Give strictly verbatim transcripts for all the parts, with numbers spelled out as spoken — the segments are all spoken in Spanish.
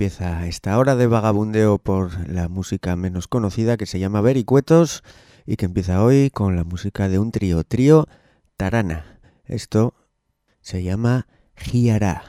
empieza esta hora de vagabundeo por la música menos conocida, que se llama Vericuetos y que empieza hoy con la música de un trío, trío Tarana. Esto se llama Giará.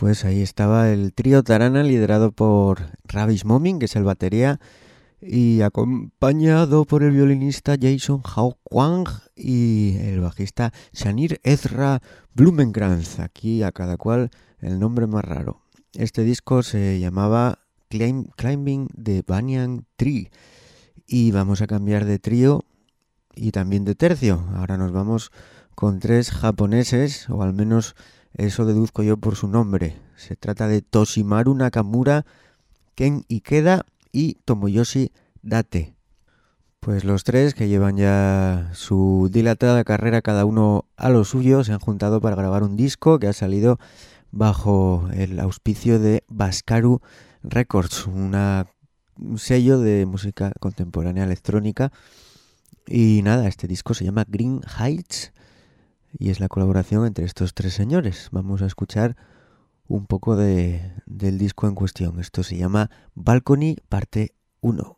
Pues ahí estaba el trío Tarana liderado por Ravish Momin, que es el batería, y acompañado por el violinista Jason Hao Kwang y el bajista Shanir Ezra Blumenkrantz. Aquí a cada cual el nombre más raro. Este disco se llamaba Climb, Climbing the Banyan Tree y vamos a cambiar de trío y también de tercio. Ahora nos vamos con tres japoneses, o al menos eso deduzco yo por su nombre. Se trata de Toshimaru Nakamura, Ken Ikeda y Tomoyoshi Date. Pues los tres, que llevan ya su dilatada carrera cada uno a lo suyo, se han juntado para grabar un disco que ha salido bajo el auspicio de Baskaru Records, una, un sello de música contemporánea electrónica. Y nada, este disco se llama Green Heights y es la colaboración entre estos tres señores. Vamos a escuchar un poco de, del disco en cuestión. Esto se llama Balcony parte uno.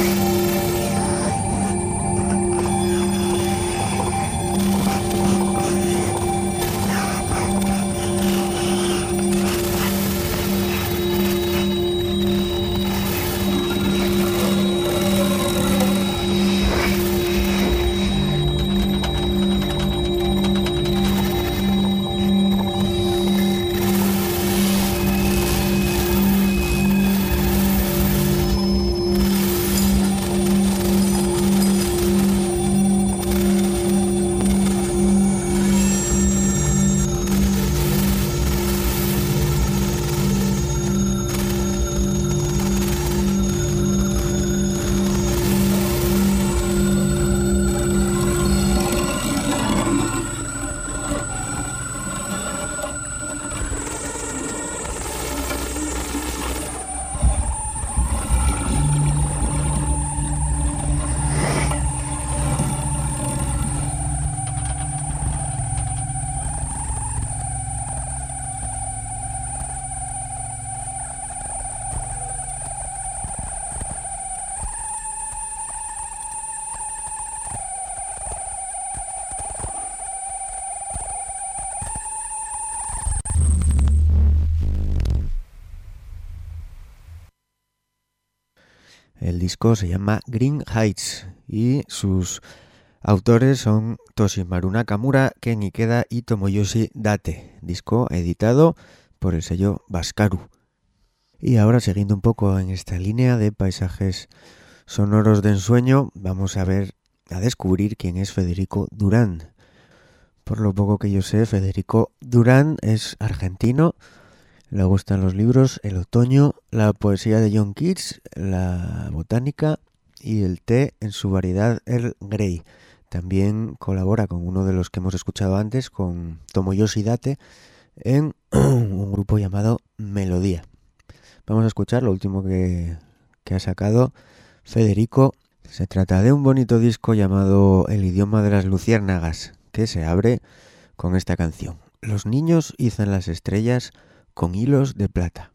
El disco se llama Green Heights y sus autores son Toshimaru Nakamura, Ken Ikeda y Tomoyoshi Date. Disco editado por el sello Baskaru. Y ahora, siguiendo un poco en esta línea de paisajes sonoros de ensueño, vamos a ver, a descubrir quién es Federico Durán. Por lo poco que yo sé, Federico Durán es argentino. Le gustan los libros, el otoño, la poesía de John Keats, la botánica y el té en su variedad Earl Grey. También colabora con uno de los que hemos escuchado antes, con Tomoyoshi Date, en un grupo llamado Melodía. Vamos a escuchar lo último que, que ha sacado Federico. Se trata de un bonito disco llamado El idioma de las luciérnagas, que se abre con esta canción. Los niños izan las estrellas con hilos de plata.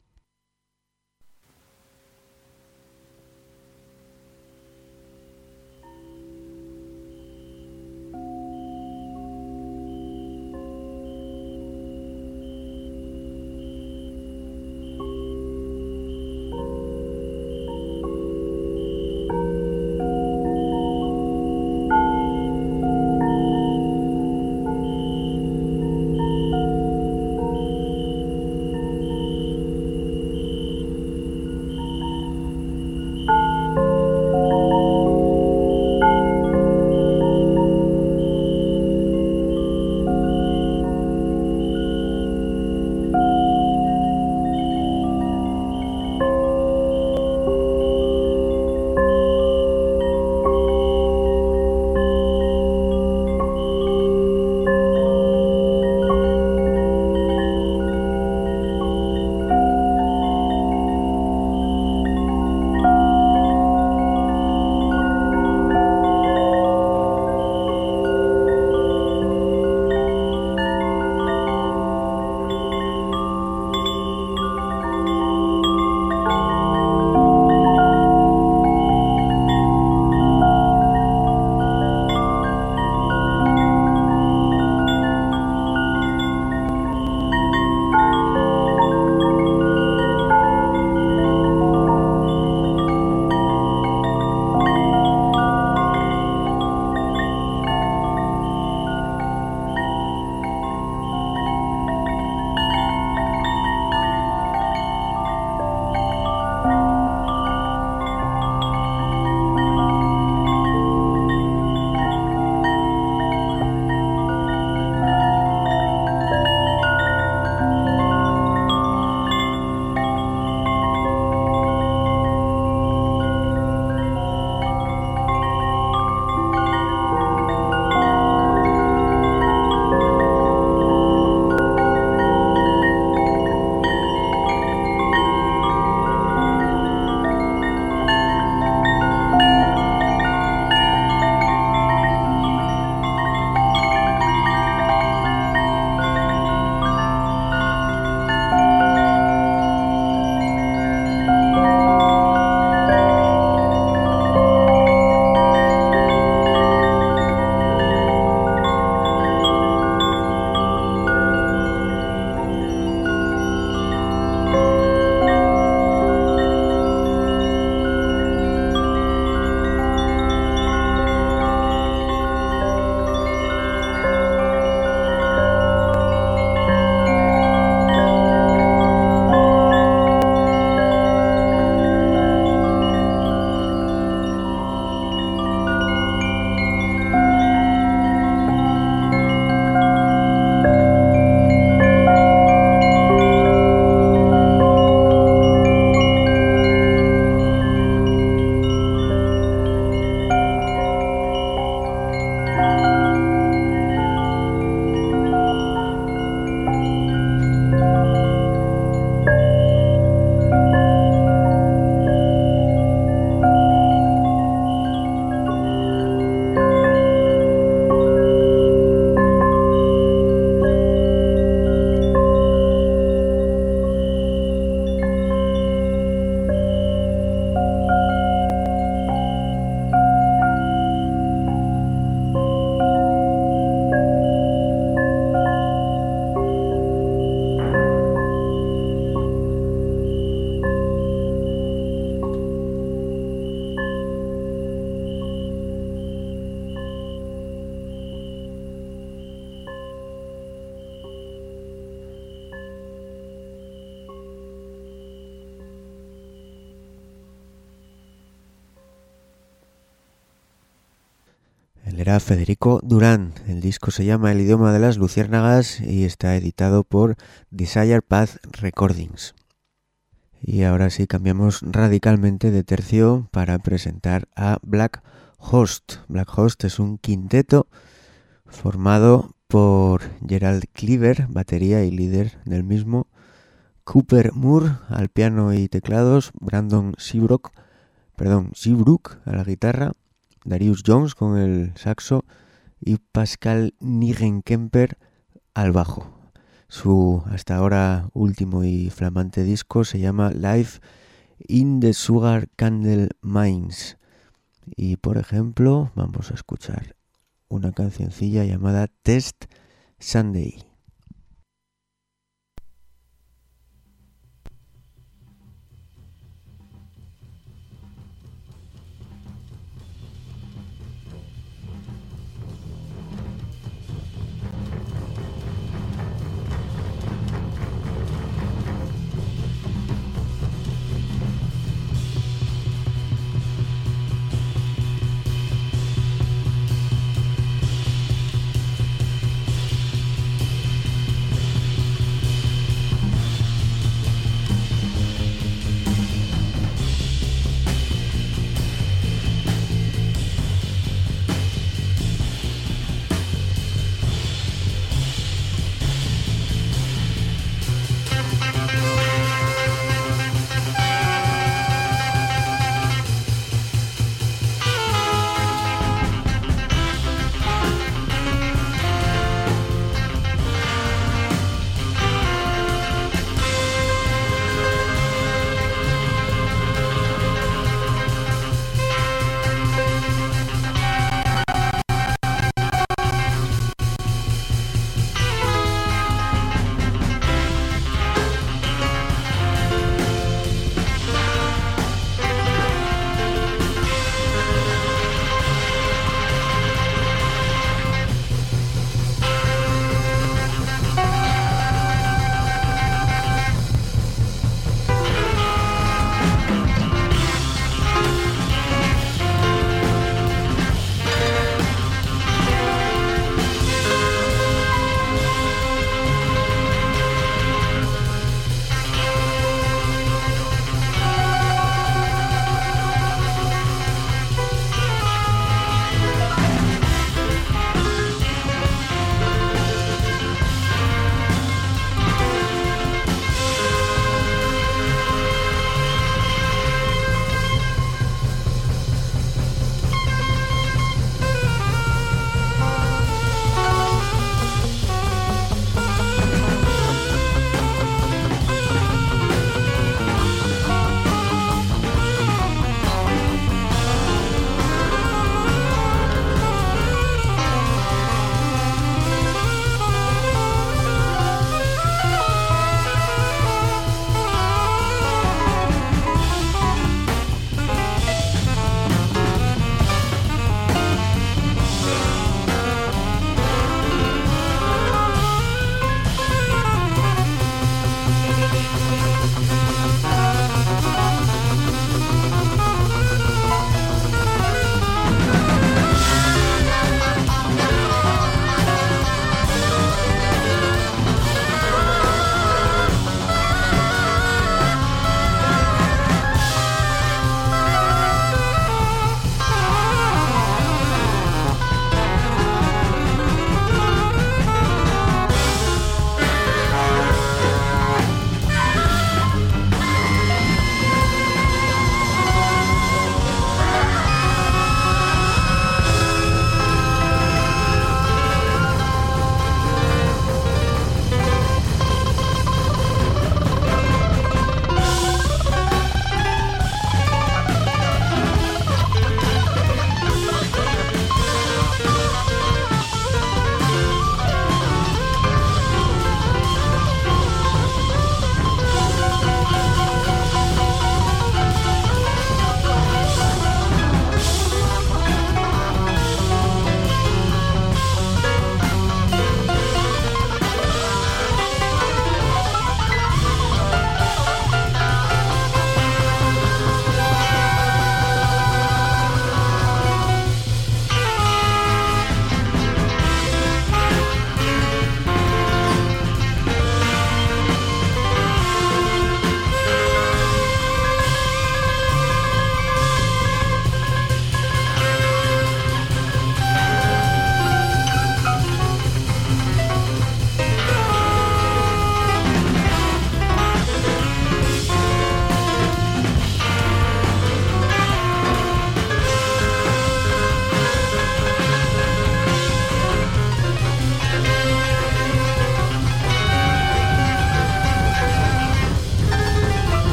Él era Federico Durán. El disco se llama El idioma de las luciérnagas y está editado por Desire Path Recordings. Y ahora sí cambiamos radicalmente de tercio para presentar a Black Host. Black Host es un quinteto formado por Gerald Cleaver, batería y líder del mismo, Cooper Moore al piano y teclados, Brandon Seabrook, perdón, Seabrook a la guitarra, Darius Jones con el saxo y Pascal Nigenkemper al bajo. Su hasta ahora último y flamante disco se llama Live in the Sugar Candle Mines. Y por ejemplo, vamos a escuchar una cancioncilla llamada Test Sunday.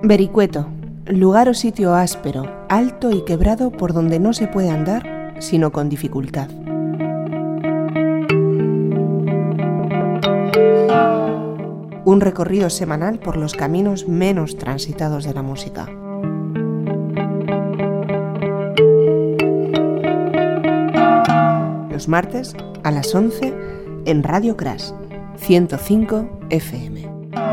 Vericueto, lugar o sitio áspero, alto y quebrado por donde no se puede andar sino con dificultad. Un recorrido semanal por los caminos menos transitados de la música. Los martes a las once en Radio Crash, ciento cinco F M.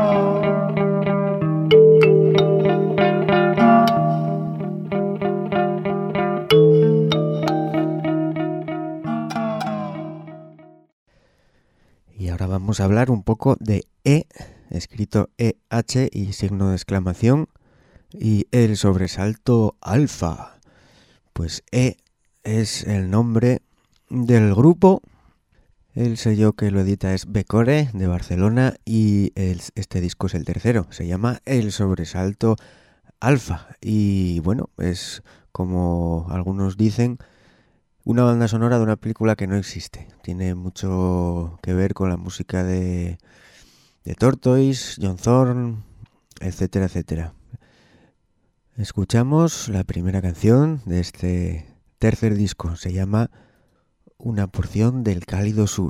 Y ahora vamos a hablar un poco de E, escrito E H y signo de exclamación, y el sobresalto alfa. Pues E es el nombre del grupo. El sello que lo edita es Becore, de Barcelona, y el, este disco es el tercero. Se llama El Sobresalto Alfa. Y bueno, es como algunos dicen, una banda sonora de una película que no existe. Tiene mucho que ver con la música de, de Tortoise, John Thorne, etcétera, etcétera. Escuchamos la primera canción de este tercer disco. Se llama Una porción del cálido sur.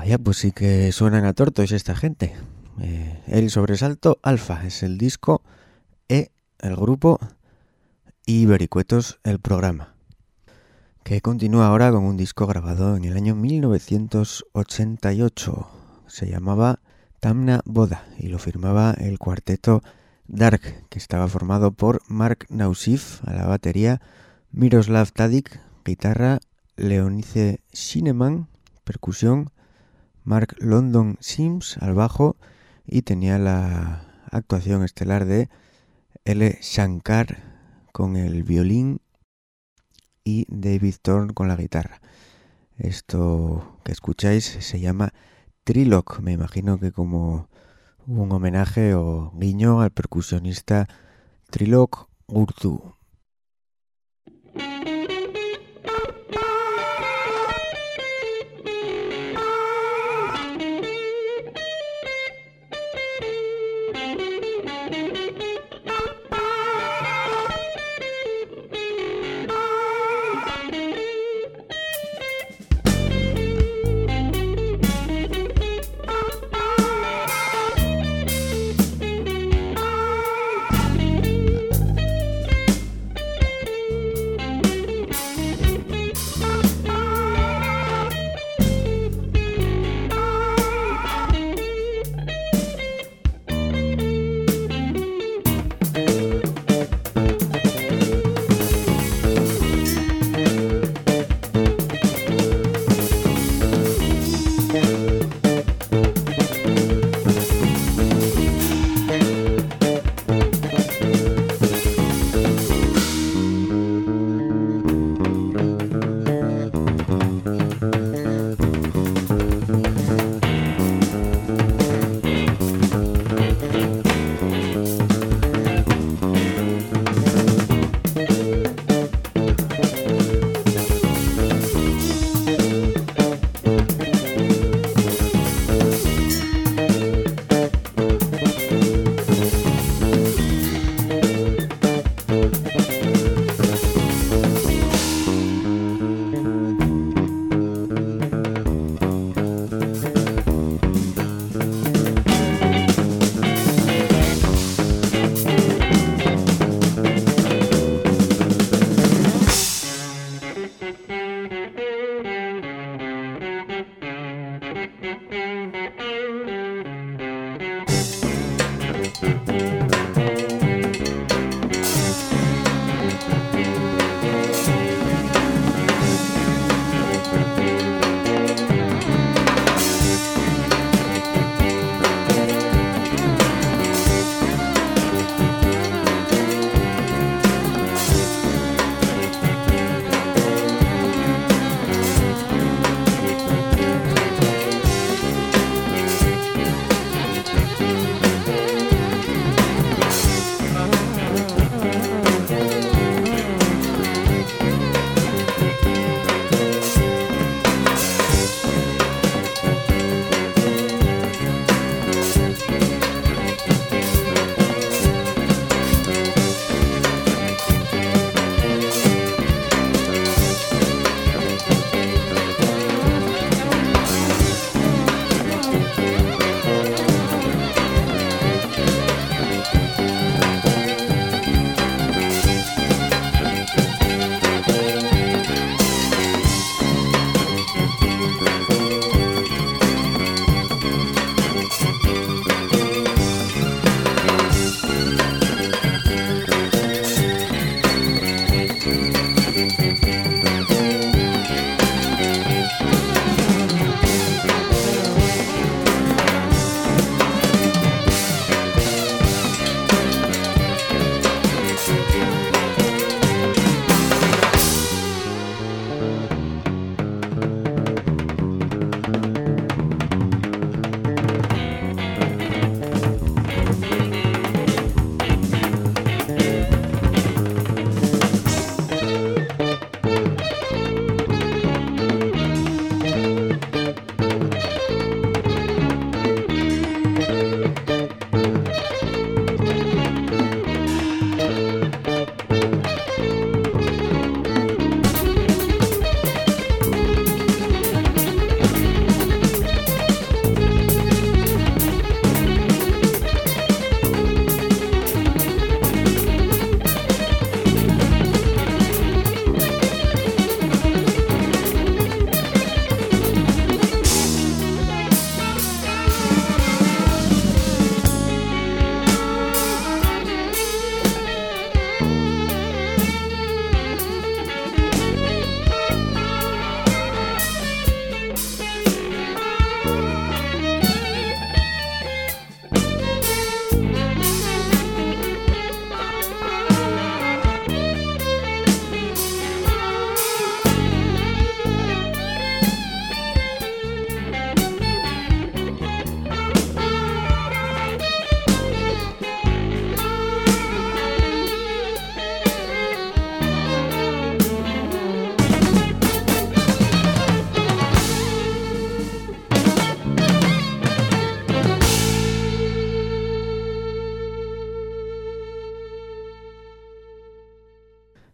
Vaya, pues sí que suenan a tortos esta gente. Eh, el Sobresalto Alfa es el disco, E el grupo y Vericuetos el programa, que continúa ahora con un disco grabado en el año mil novecientos ochenta y ocho. Se llamaba Tamna Boda y lo firmaba el cuarteto Dark, que estaba formado por Mark Nausif a la batería, Miroslav Tadic, guitarra, Leonice Shineman, percusión, Mark London Sims al bajo y tenía la actuación estelar de L. Shankar con el violín y David Thorne con la guitarra. Esto que escucháis se llama Trilog, me imagino que como un homenaje o guiño al percusionista Trilog Gurtu.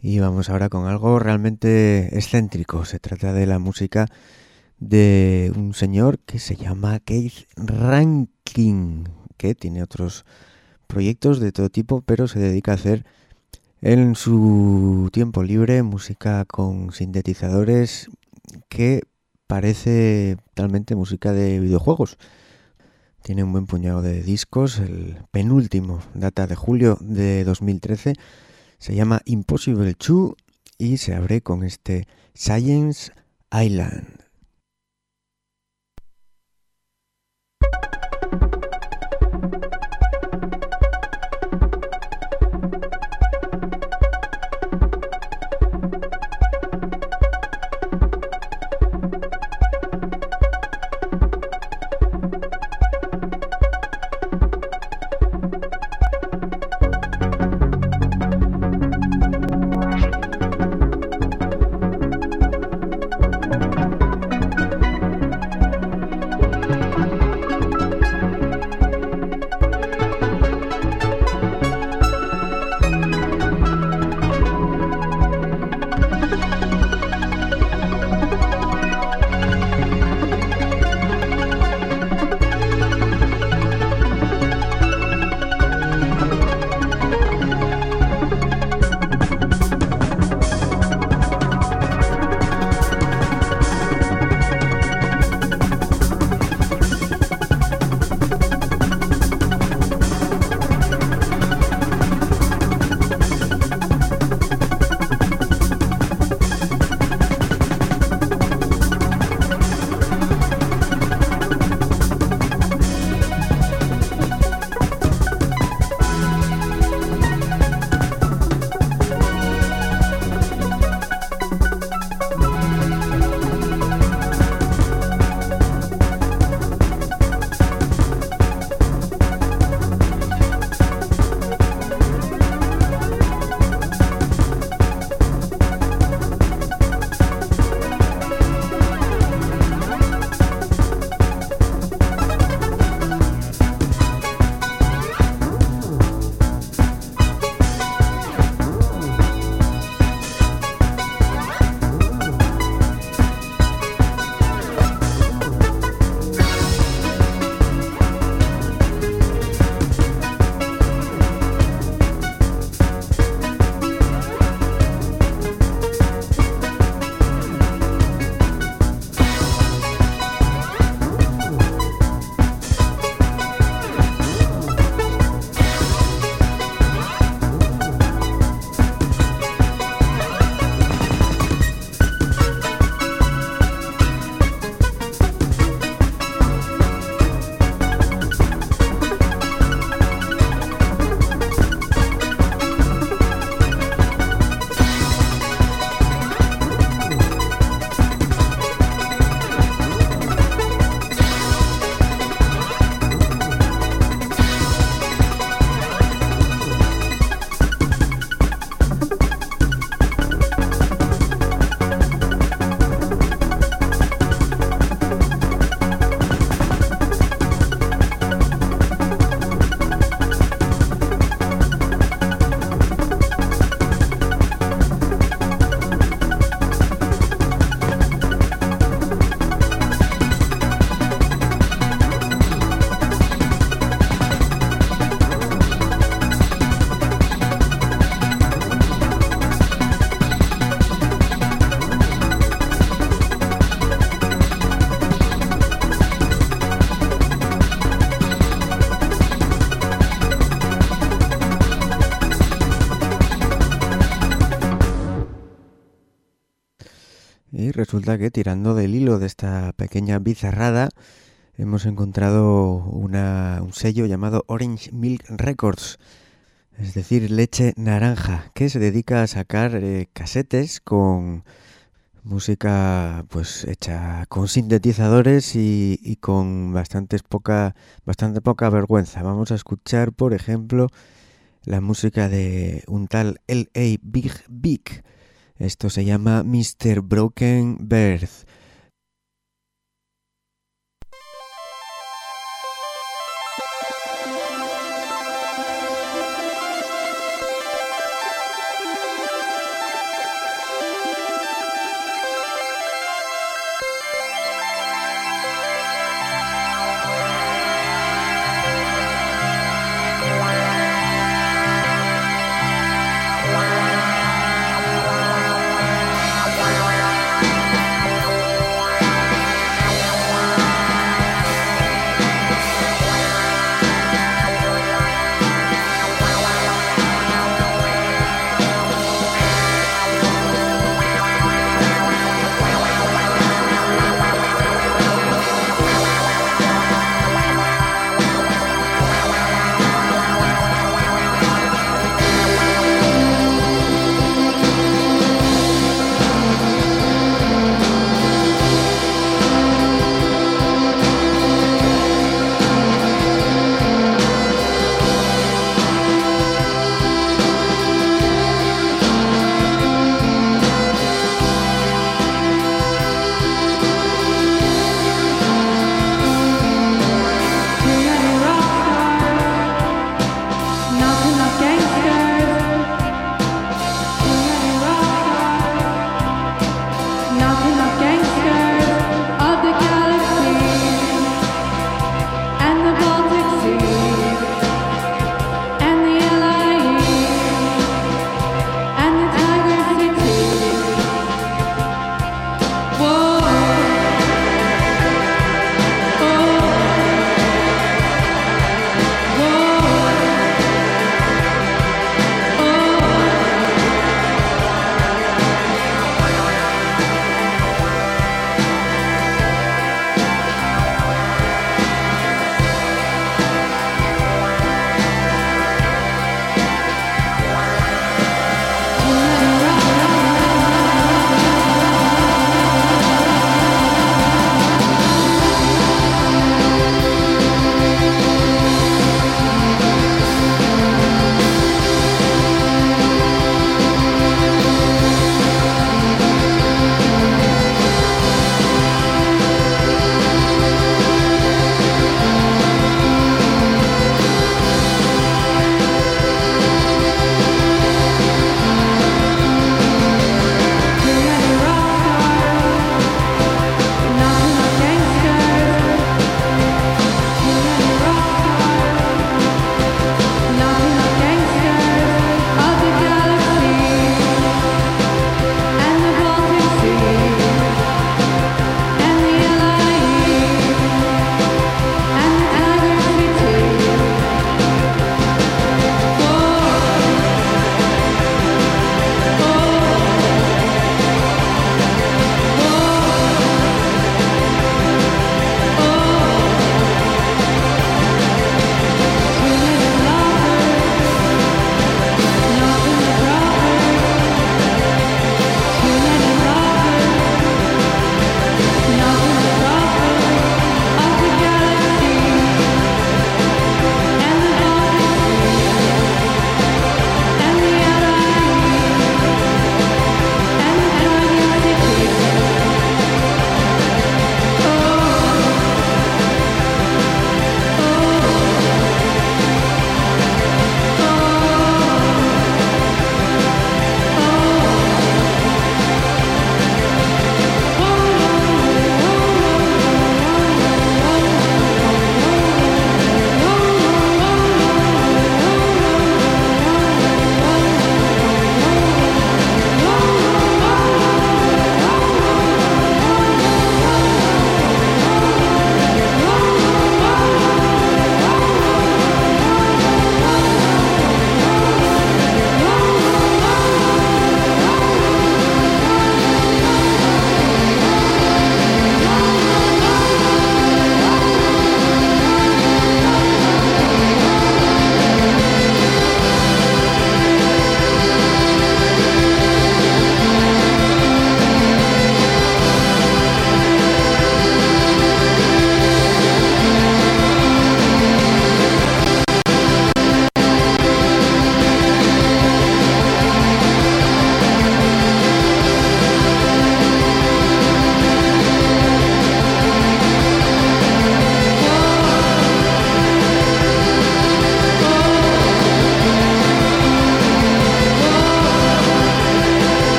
Y vamos ahora con algo realmente excéntrico. Se trata de la música de un señor que se llama Keith Rankin, que tiene otros proyectos de todo tipo, pero se dedica a hacer en su tiempo libre música con sintetizadores que parece talmente música de videojuegos. Tiene un buen puñado de discos. El penúltimo data de julio de dos mil trece. Se llama Impossible two y se abre con este Science Island. Y resulta que tirando del hilo de esta pequeña bizarrada hemos encontrado una, un sello llamado Orange Milk Records, es decir, leche naranja, que se dedica a sacar eh, casetes con música pues hecha con sintetizadores y, y con bastantes poca, bastante poca vergüenza. Vamos a escuchar, por ejemplo, la música de un tal L A Big Big. Esto se llama mister Broken Birth.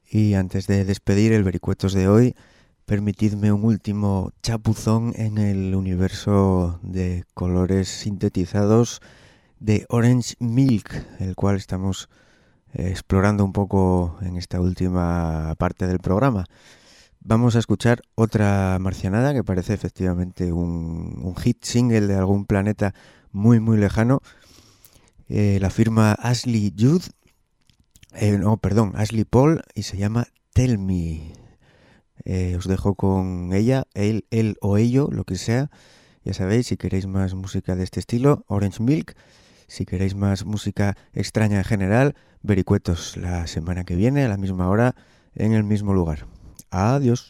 Y antes de despedir el Vericuetos de hoy, permitidme un último chapuzón en el universo de colores sintetizados de Orange Milk, el cual estamos eh, explorando un poco en esta última parte del programa. Vamos a escuchar otra marcianada que parece efectivamente un, un hit single de algún planeta muy muy lejano. Eh, la firma Ashley Judd, eh, no, perdón, Ashley Paul, y se llama Tell Me. Eh, os dejo con ella, él, él o ello, lo que sea. Ya sabéis, si queréis más música de este estilo, Orange Milk. Si queréis más música extraña en general, Vericuetos la semana que viene a la misma hora en el mismo lugar. Adiós.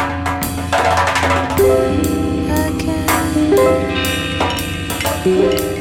Again.